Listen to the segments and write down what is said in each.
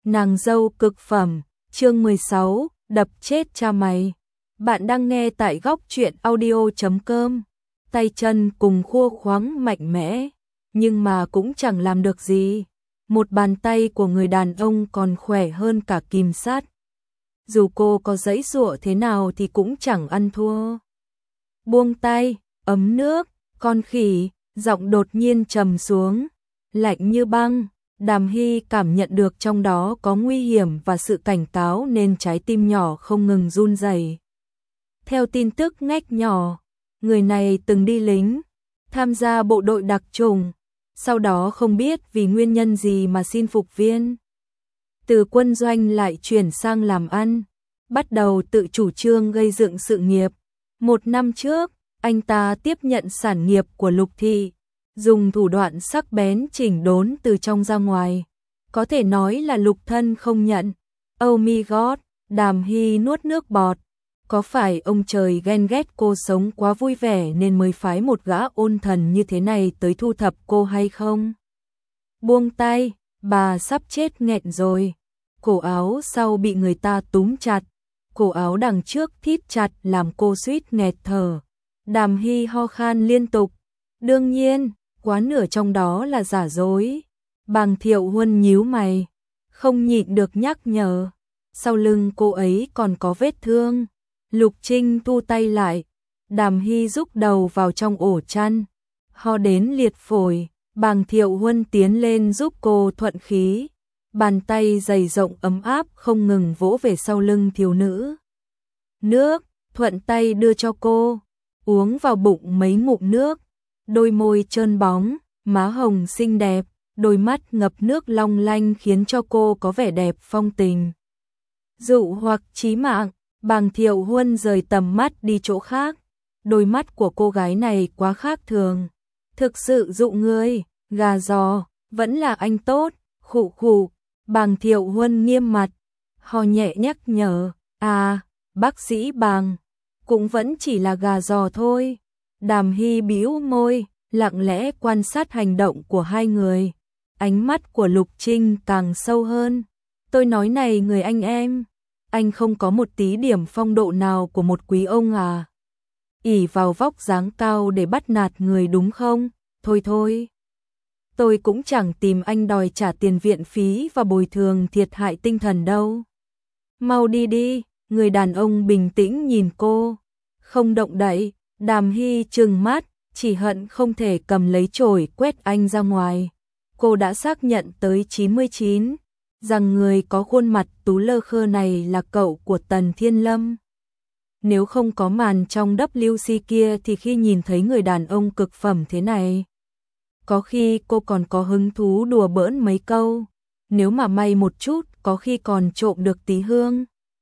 Nàng dâu cực phẩm, chương 16, đập chết cha mày. Bạn đang nghe tại góc truyện audio.com. Tay chân cùng khua khoáng mạnh mẽ, nhưng mà cũng chẳng làm được gì. Một bàn tay của người đàn ông còn khỏe hơn cả kìm sát. Dù cô có giãy giụa thế nào thì cũng chẳng ăn thua. Buông tay, ấm nước, con khỉ, giọng đột nhiên trầm xuống, lạnh như băng. Đàm Hy cảm nhận được trong đó có nguy hiểm và sự cảnh cáo nên trái tim nhỏ không ngừng run rẩy. Theo tin tức ngách nhỏ, người này từng đi lính, tham gia bộ đội đặc chủng, sau đó không biết vì nguyên nhân gì mà xin phục viên. Từ quân doanh lại chuyển sang làm ăn, bắt đầu tự chủ trương gây dựng sự nghiệp. 1 năm trước, anh ta tiếp nhận sản nghiệp của Lục Thị, dùng thủ đoạn sắc bén chỉnh đốn từ trong ra ngoài. Có thể nói là Lục thân không nhận. Oh my god, Đàm Hy nuốt nước bọt. Có phải ông trời ghen ghét cô sống quá vui vẻ nên mới phái một gã ôn thần như thế này tới thu thập cô hay không? Buông tay, bà sắp chết nghẹn rồi. Cổ áo sau bị người ta túm chặt, cổ áo đằng trước thít chặt làm cô suýt nghẹt thở. Đàm Hy ho khan liên tục. Đương nhiên, quá nửa trong đó là giả dối. Bàng Thiệu Huân nhíu mày, không nhịn được nhắc nhở. Sau lưng cô ấy còn có vết thương. Lục Trinh thu tay lại. Đàm Hy rúc đầu vào trong ổ chăn, ho đến liệt phổi. Bàng Thiệu Huân tiến lên giúp cô thuận khí. Bàn tay dày rộng ấm áp không ngừng vỗ về sau lưng thiếu nữ. Nước, thuận tay đưa cho cô, uống vào bụng mấy ngụm nước. Đôi môi trơn bóng, má hồng xinh đẹp, đôi mắt ngập nước long lanh khiến cho cô có vẻ đẹp phong tình. Dụ hoặc chí mạng. Bàng Thiệu Huân rời tầm mắt đi chỗ khác. Đôi mắt của cô gái này quá khác thường. Thực sự dụ người, gà giò, vẫn là anh tốt, khụ khụ. Bàng Thiệu Huân nghiêm mặt, ho nhẹ nhắc nhở, à, bác sĩ Bàng, cũng vẫn chỉ là gà giò thôi. Đàm Hy bĩu môi, lặng lẽ quan sát hành động của hai người. Ánh mắt của Lục Trinh càng sâu hơn. Tôi nói này người anh em, anh không có một tí điểm phong độ nào của một quý ông à? Ỷ vào vóc dáng cao để bắt nạt người đúng không? Thôi thôi. Tôi cũng chẳng tìm anh đòi trả tiền viện phí và bồi thường thiệt hại tinh thần đâu. Mau đi đi, người đàn ông bình tĩnh nhìn cô, không động đậy. Đàm Hy trừng mắt, chỉ hận không thể cầm lấy chổi quét anh ra ngoài. Cô đã xác nhận tới 99, rằng người có khuôn mặt tú lơ khơ này là cậu của Tần Thiên Lâm. Nếu không có màn trong WC kia thì khi nhìn thấy người đàn ông cực phẩm thế này, có khi cô còn có hứng thú đùa bỡn mấy câu, nếu mà may một chút có khi còn trộm được tí hương.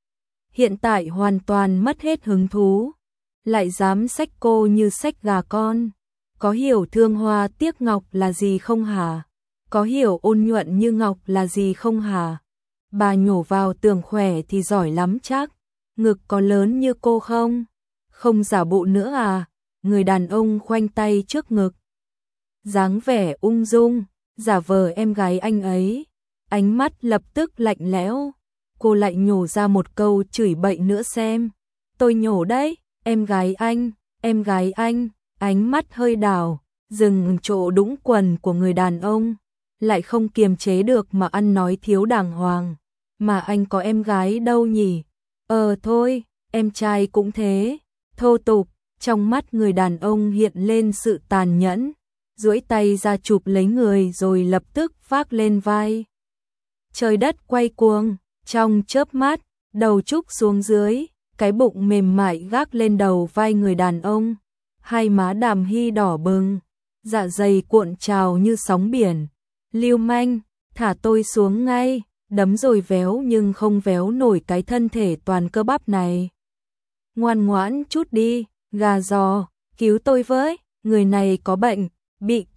Hiện tại hoàn toàn mất hết hứng thú, lại dám xách cô như xách gà con. Có hiểu thương hoa tiếc ngọc là gì không hả? Có hiểu ôn nhuận như ngọc là gì không hả? Bà nhổ vào tưởng khỏe thì giỏi lắm chắc. Ngực có lớn như cô không? Không giả bộ nữa à? Người đàn ông khoanh tay trước ngực, dáng vẻ ung dung, giả vờ em gái anh ấy. Ánh mắt lập tức lạnh lẽo. Cô lại nhổ ra một câu chửi bậy nữa xem. Tôi nhổ đấy, em gái anh, em gái anh. Ánh mắt hơi đảo, dừng chỗ đũng quần của người đàn ông. Lại không kiềm chế được mà ăn nói thiếu đàng hoàng. Mà anh có em gái đâu nhỉ? Thôi, em trai cũng thế. Thô tục. Trong mắt người đàn ông hiện lên sự tàn nhẫn, duỗi tay ra chụp lấy người rồi lập tức vác lên vai. Trời đất quay cuồng, trong chớp mắt, đầu trúc xuống dưới, cái bụng mềm mại gác lên đầu vai người đàn ông. Hai má Đàm Hy đỏ bừng, dạ dày cuộn trào như sóng biển. Lưu manh, thả tôi xuống ngay, đấm rồi véo nhưng không véo nổi cái thân thể toàn cơ bắp này. Ngoan ngoãn chút đi, gà giò, cứu tôi với, người này có bệnh, bị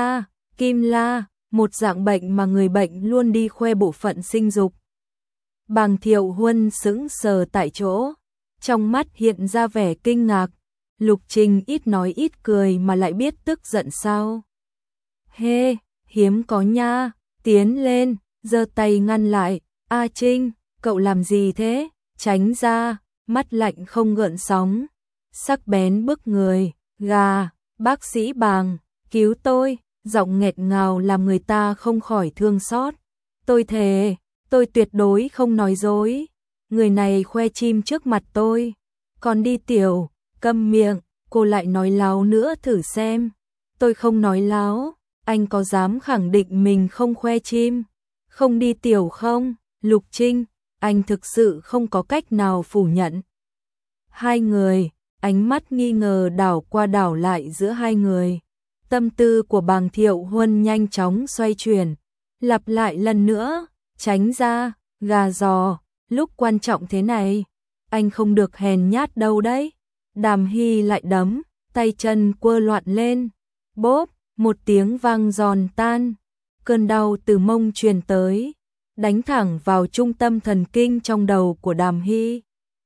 kim la, một dạng bệnh mà người bệnh luôn đi khoe bộ phận sinh dục. Bàng Thiệu Huân sững sờ tại chỗ, trong mắt hiện ra vẻ kinh ngạc. Lục Trinh ít nói ít cười mà lại biết tức giận sao? Hiếm có nha, tiến lên, giơ tay ngăn lại, A Trinh, cậu làm gì thế? Tránh ra, mắt lạnh không gợn sóng, sắc bén bức người, gà, bác sĩ Bàng, cứu tôi, giọng nghẹt ngào làm người ta không khỏi thương xót. Tôi thề, tôi tuyệt đối không nói dối. Người này khoe chim trước mặt tôi. Còn đi Tiểu, câm miệng, cô lại nói láo nữa thử xem. Tôi không nói láo, anh có dám khẳng định mình không khoe chim? Không đi Tiểu không? Lục Trinh, anh thực sự không có cách nào phủ nhận. Hai người, ánh mắt nghi ngờ đảo qua đảo lại giữa hai người. Tâm tư của Bàng Thiệu Huân nhanh chóng xoay chuyển, lặp lại lần nữa, tránh ra, gà giò, lúc quan trọng thế này, anh không được hèn nhát đâu đấy. Đàm Hy lại đấm, tay chân quơ loạn lên, bốp, một tiếng vang giòn tan, cơn đau từ mông truyền tới, đánh thẳng vào trung tâm thần kinh trong đầu của Đàm Hy.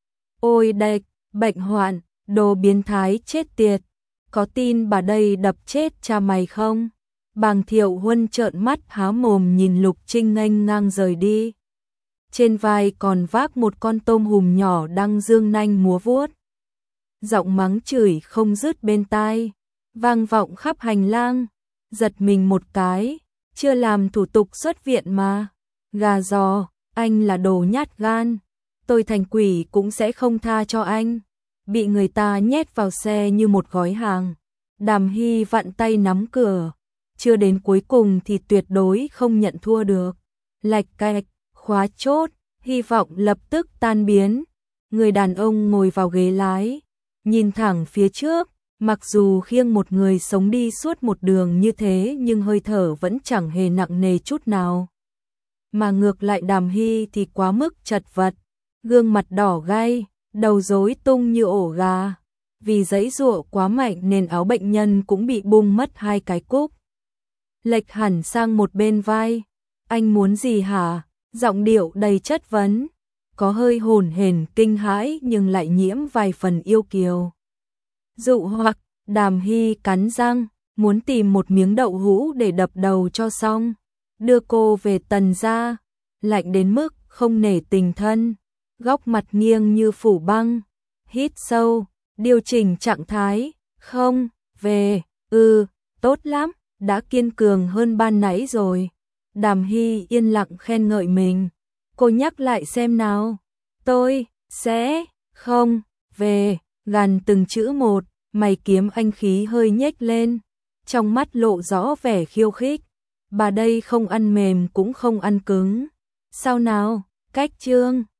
Ôi đệch, bệnh hoạn, đồ biến thái chết tiệt, có tin bà đây đập chết cha mày không? Bàng Thiệu Huân trợn mắt há mồm nhìn Lục Trinh nghênh ngang rời đi. Trên vai còn vác một con tôm hùm nhỏ đang dương nanh múa vuốt. Giọng mắng chửi không dứt bên tai, vang vọng khắp hành lang, giật mình một cái, chưa làm thủ tục xuất viện mà. Gà giò, anh là đồ nhát gan, tôi thành quỷ cũng sẽ không tha cho anh. Bị người ta nhét vào xe như một gói hàng. Đàm Hy vặn tay nắm cửa, chưa đến cuối cùng thì tuyệt đối không nhận thua được. Lạch cạch, khóa chốt, hy vọng lập tức tan biến. Người đàn ông ngồi vào ghế lái, nhìn thẳng phía trước, mặc dù khiêng một người sống đi suốt một đường như thế nhưng hơi thở vẫn chẳng hề nặng nề chút nào. Mà ngược lại Đàm Hy thì quá mức chật vật, gương mặt đỏ gay, đầu rối tung như ổ gà. Vì giãy giụa quá mạnh nên áo bệnh nhân cũng bị bung mất hai cái cúc. Lệch hẳn sang một bên vai. Anh muốn gì hả? Giọng điệu đầy chất vấn, có hơi hồn hển kinh hãi nhưng lại nhiễm vài phần yêu kiều. Dụ hoặc, Đàm Hy cắn răng, muốn tìm một miếng đậu hũ để đập đầu cho xong. Đưa cô về Tần gia, lạnh đến mức không nể tình thân. Góc mặt nghiêng như phủ băng, hít sâu, điều chỉnh trạng thái, không, về, tốt lắm, đã kiên cường hơn ban nãy rồi. Đàm Hy yên lặng khen ngợi mình, cô nhắc lại xem nào, tôi, sẽ, không, về, gằn từng chữ một, mày kiếm anh khí hơi nhếch lên, trong mắt lộ rõ vẻ khiêu khích, bà đây không ăn mềm cũng không ăn cứng, sao nào, cách chương.